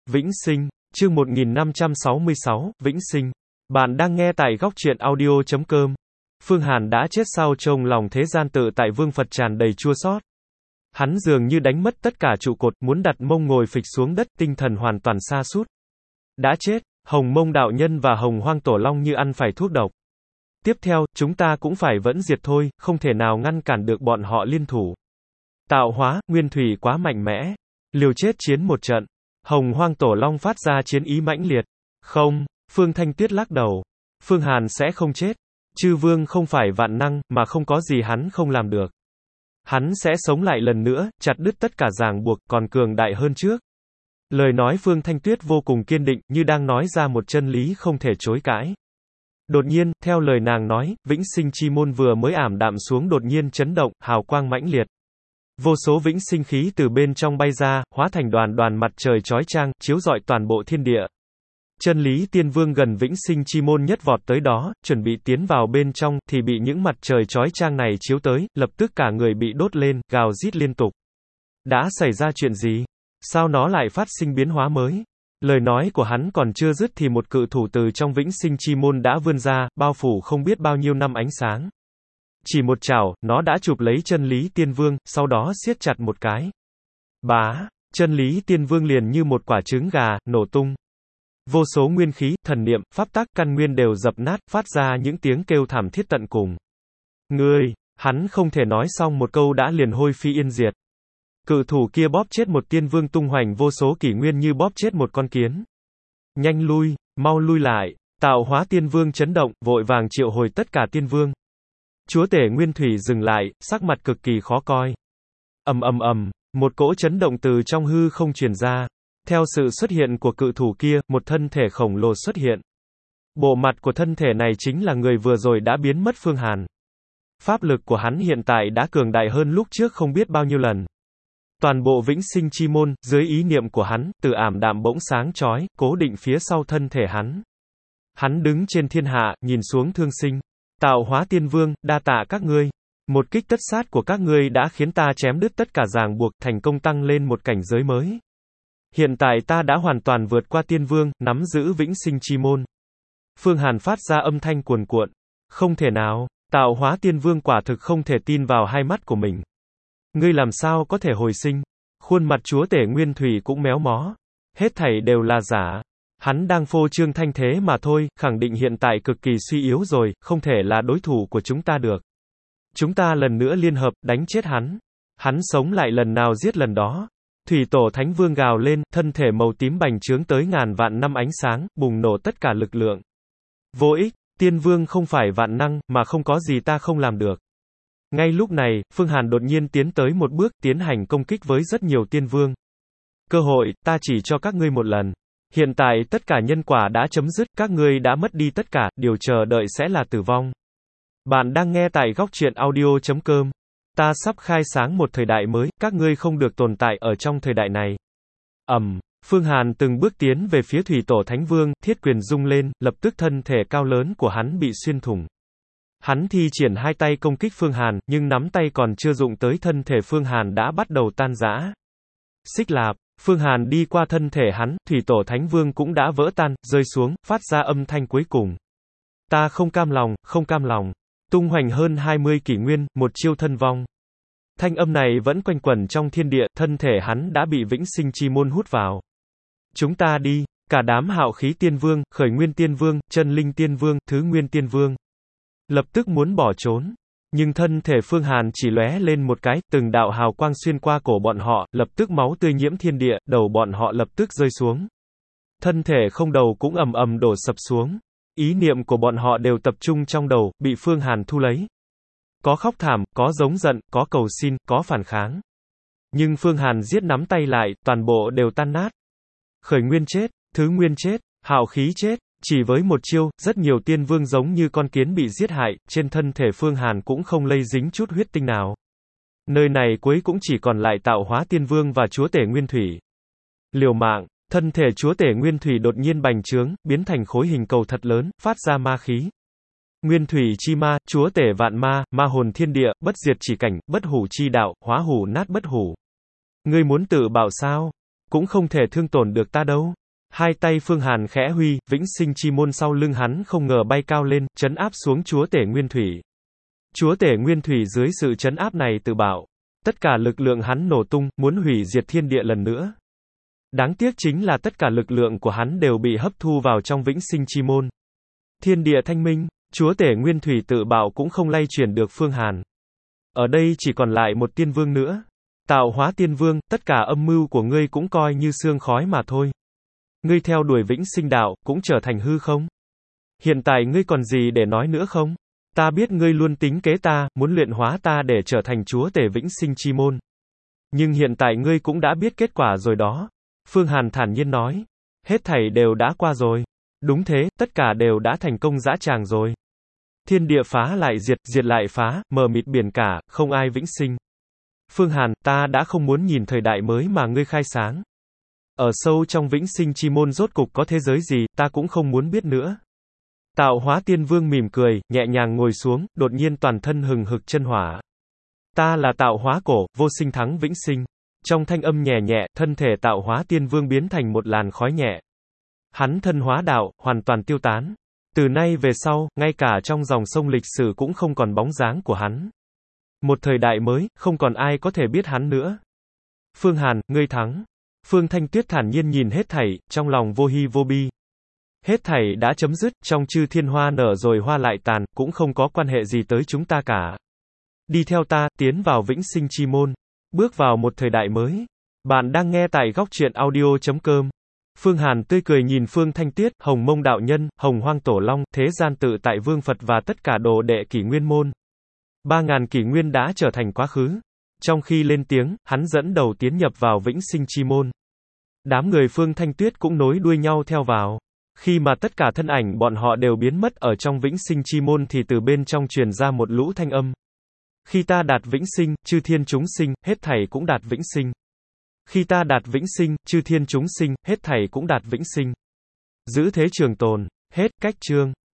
Vĩnh Sinh, chương 1566, Vĩnh Sinh. Bạn đang nghe tại góc truyện audio.com. Phương Hàn đã chết sau trong lòng thế gian tự tại vương Phật tràn đầy chua xót. Hắn dường như đánh mất tất cả trụ cột, muốn đặt mông ngồi phịch xuống đất, tinh thần hoàn toàn sa sút. Đã chết, Hồng Mông đạo nhân và Hồng Hoang Tổ Long như ăn phải thuốc độc. Tiếp theo, chúng ta cũng phải vẫn diệt thôi, không thể nào ngăn cản được bọn họ liên thủ. Tạo hóa, nguyên thủy quá mạnh mẽ. Liều chết chiến một trận. Hồng Hoang Tổ Long phát ra chiến ý mãnh liệt. Không, Phương Thanh Tuyết lắc đầu. Phương Hàn sẽ không chết. Chư vương không phải vạn năng, mà không có gì hắn không làm được. Hắn sẽ sống lại lần nữa, chặt đứt tất cả ràng buộc, còn cường đại hơn trước. Lời nói Phương Thanh Tuyết vô cùng kiên định, như đang nói ra một chân lý không thể chối cãi. Đột nhiên, theo lời nàng nói, Vĩnh Sinh chi môn vừa mới ảm đạm xuống đột nhiên chấn động, hào quang mãnh liệt. Vô số vĩnh sinh khí từ bên trong bay ra, hóa thành đoàn đoàn mặt trời chói chang, chiếu rọi toàn bộ thiên địa. Chân lý tiên vương gần vĩnh sinh chi môn nhất vọt tới đó, chuẩn bị tiến vào bên trong, thì bị những mặt trời chói chang này chiếu tới, lập tức cả người bị đốt lên, gào rít liên tục. Đã xảy ra chuyện gì? Sao nó lại phát sinh biến hóa mới? Lời nói của hắn còn chưa dứt thì một cự thủ từ trong vĩnh sinh chi môn đã vươn ra, bao phủ không biết bao nhiêu năm ánh sáng. Chỉ một chảo, nó đã chụp lấy chân lý tiên vương, sau đó siết chặt một cái. Bá, chân lý tiên vương liền như một quả trứng gà, nổ tung. Vô số nguyên khí, thần niệm, pháp tắc, căn nguyên đều dập nát, phát ra những tiếng kêu thảm thiết tận cùng. Ngươi, hắn không thể nói xong một câu đã liền hôi phi yên diệt. Cự thủ kia bóp chết một tiên vương tung hoành vô số kỷ nguyên như bóp chết một con kiến. Nhanh lui, mau lui lại. Tạo hóa tiên vương chấn động, vội vàng triệu hồi tất cả tiên vương. Chúa tể Nguyên Thủy dừng lại, sắc mặt cực kỳ khó coi. Ầm ầm ầm, một cỗ chấn động từ trong hư không truyền ra. Theo sự xuất hiện của cự thủ kia, một thân thể khổng lồ xuất hiện. Bộ mặt của thân thể này chính là người vừa rồi đã biến mất Phương Hàn. Pháp lực của hắn hiện tại đã cường đại hơn lúc trước không biết bao nhiêu lần. Toàn bộ vĩnh sinh chi môn, dưới ý niệm của hắn, từ ảm đạm bỗng sáng chói, cố định phía sau thân thể hắn. Hắn đứng trên thiên hạ, nhìn xuống thương sinh. Tạo hóa tiên vương, đa tạ các ngươi. Một kích tất sát của các ngươi đã khiến ta chém đứt tất cả ràng buộc, thành công tăng lên một cảnh giới mới. Hiện tại ta đã hoàn toàn vượt qua tiên vương, nắm giữ vĩnh sinh chi môn. Phương Hàn phát ra âm thanh cuồn cuộn. Không thể nào, tạo hóa tiên vương quả thực không thể tin vào hai mắt của mình. Ngươi làm sao có thể hồi sinh? Khuôn mặt chúa tể Nguyên Thủy cũng méo mó. Hết thảy đều là giả. Hắn đang phô trương thanh thế mà thôi, khẳng định hiện tại cực kỳ suy yếu rồi, không thể là đối thủ của chúng ta được. Chúng ta lần nữa liên hợp, đánh chết hắn. Hắn sống lại lần nào giết lần đó. Thủy tổ thánh vương gào lên, thân thể màu tím bành trướng tới ngàn vạn năm ánh sáng, bùng nổ tất cả lực lượng. Vô ích, tiên vương không phải vạn năng, mà không có gì ta không làm được. Ngay lúc này, Phương Hàn đột nhiên tiến tới một bước, tiến hành công kích với rất nhiều tiên vương. Cơ hội, ta chỉ cho các ngươi một lần. Hiện tại tất cả nhân quả đã chấm dứt, các ngươi đã mất đi tất cả, điều chờ đợi sẽ là tử vong. Bạn đang nghe tại góc truyện audio.com. Ta sắp khai sáng một thời đại mới, các ngươi không được tồn tại ở trong thời đại này. Phương Hàn từng bước tiến về phía Thủy Tổ Thánh Vương, thiết quyền rung lên, lập tức thân thể cao lớn của hắn bị xuyên thủng. Hắn thi triển hai tay công kích Phương Hàn, nhưng nắm tay còn chưa dụng tới thân thể Phương Hàn đã bắt đầu tan rã. Xích lạp, Phương Hàn đi qua thân thể hắn, Thủy Tổ Thánh Vương cũng đã vỡ tan, rơi xuống, phát ra âm thanh cuối cùng. Ta không cam lòng, không cam lòng. Tung hoành hơn 20 kỷ nguyên, một chiêu thân vong. Thanh âm này vẫn quanh quẩn trong thiên địa, thân thể hắn đã bị vĩnh sinh chi môn hút vào. Chúng ta đi, cả đám hạo khí tiên vương, khởi nguyên tiên vương, chân linh tiên vương, thứ nguyên tiên vương. Lập tức muốn bỏ trốn. Nhưng thân thể Phương Hàn chỉ lóe lên một cái, từng đạo hào quang xuyên qua cổ bọn họ, lập tức máu tươi nhiễm thiên địa, đầu bọn họ lập tức rơi xuống. Thân thể không đầu cũng ầm ầm đổ sập xuống. Ý niệm của bọn họ đều tập trung trong đầu, bị Phương Hàn thu lấy. Có khóc thảm, có giống giận, có cầu xin, có phản kháng. Nhưng Phương Hàn giết nắm tay lại, toàn bộ đều tan nát. Khởi nguyên chết, thứ nguyên chết, hạo khí chết. Chỉ với một chiêu, rất nhiều tiên vương giống như con kiến bị giết hại, trên thân thể Phương Hàn cũng không lây dính chút huyết tinh nào. Nơi này cuối cũng chỉ còn lại tạo hóa tiên vương và chúa tể Nguyên Thủy. Liều mạng, thân thể chúa tể Nguyên Thủy đột nhiên bành trướng, biến thành khối hình cầu thật lớn, phát ra ma khí. Nguyên Thủy chi ma, chúa tể vạn ma, ma hồn thiên địa, bất diệt chỉ cảnh, bất hủ chi đạo, hóa hủ nát bất hủ. Ngươi muốn tự bảo sao? cũng không thể thương tổn được ta đâu. Hai tay Phương Hàn khẽ huy, vĩnh sinh chi môn sau lưng hắn không ngờ bay cao lên, trấn áp xuống chúa tể Nguyên Thủy. Chúa tể Nguyên Thủy dưới sự trấn áp này tự bảo. Tất cả lực lượng hắn nổ tung, muốn hủy diệt thiên địa lần nữa. Đáng tiếc chính là tất cả lực lượng của hắn đều bị hấp thu vào trong vĩnh sinh chi môn. Thiên địa thanh minh, chúa tể Nguyên Thủy tự bạo cũng không lay chuyển được Phương Hàn. Ở đây chỉ còn lại một tiên vương nữa. Tạo hóa tiên vương, tất cả âm mưu của ngươi cũng coi như sương khói mà thôi. Ngươi theo đuổi vĩnh sinh đạo, cũng trở thành hư không? Hiện tại ngươi còn gì để nói nữa không? Ta biết ngươi luôn tính kế ta, muốn luyện hóa ta để trở thành chúa tể vĩnh sinh chi môn. Nhưng hiện tại ngươi cũng đã biết kết quả rồi đó. Phương Hàn thản nhiên nói. Hết thảy đều đã qua rồi. Đúng thế, tất cả đều đã thành công dã tràng rồi. Thiên địa phá lại diệt, diệt lại phá, mờ mịt biển cả, không ai vĩnh sinh. Phương Hàn, ta đã không muốn nhìn thời đại mới mà ngươi khai sáng. Ở sâu trong vĩnh sinh chi môn rốt cục có thế giới gì, ta cũng không muốn biết nữa. Tạo hóa tiên vương mỉm cười, nhẹ nhàng ngồi xuống, đột nhiên toàn thân hừng hực chân hỏa. Ta là tạo hóa cổ, vô sinh thắng vĩnh sinh. Trong thanh âm nhẹ nhẹ, thân thể tạo hóa tiên vương biến thành một làn khói nhẹ. Hắn thân hóa đạo, hoàn toàn tiêu tán. Từ nay về sau, ngay cả trong dòng sông lịch sử cũng không còn bóng dáng của hắn. Một thời đại mới, không còn ai có thể biết hắn nữa. Phương Hàn, ngươi thắng. Phương Thanh Tuyết thản nhiên nhìn hết thảy, trong lòng vô hi vô bi. Hết thảy đã chấm dứt, trong chư thiên hoa nở rồi hoa lại tàn, cũng không có quan hệ gì tới chúng ta cả. Đi theo ta, tiến vào vĩnh sinh chi môn. Bước vào một thời đại mới. Bạn đang nghe tại góc truyện audio.com. Phương Hàn tươi cười nhìn Phương Thanh Tuyết, Hồng Mông đạo nhân, Hồng Hoang Tổ Long, Thế Gian Tự Tại Vương Phật và tất cả đồ đệ kỷ nguyên môn. 3000 kỷ nguyên đã trở thành quá khứ. Trong khi lên tiếng, hắn dẫn đầu tiến nhập vào vĩnh sinh chi môn. Đám người Phương Thanh Tuyết cũng nối đuôi nhau theo vào. Khi mà tất cả thân ảnh bọn họ đều biến mất ở trong vĩnh sinh chi môn thì từ bên trong truyền ra một lũ thanh âm. Khi ta đạt vĩnh sinh, chư thiên chúng sinh, hết thảy cũng đạt vĩnh sinh. Khi ta đạt vĩnh sinh, chư thiên chúng sinh, hết thảy cũng đạt vĩnh sinh. Giữ thế trường tồn. Hết cách chương.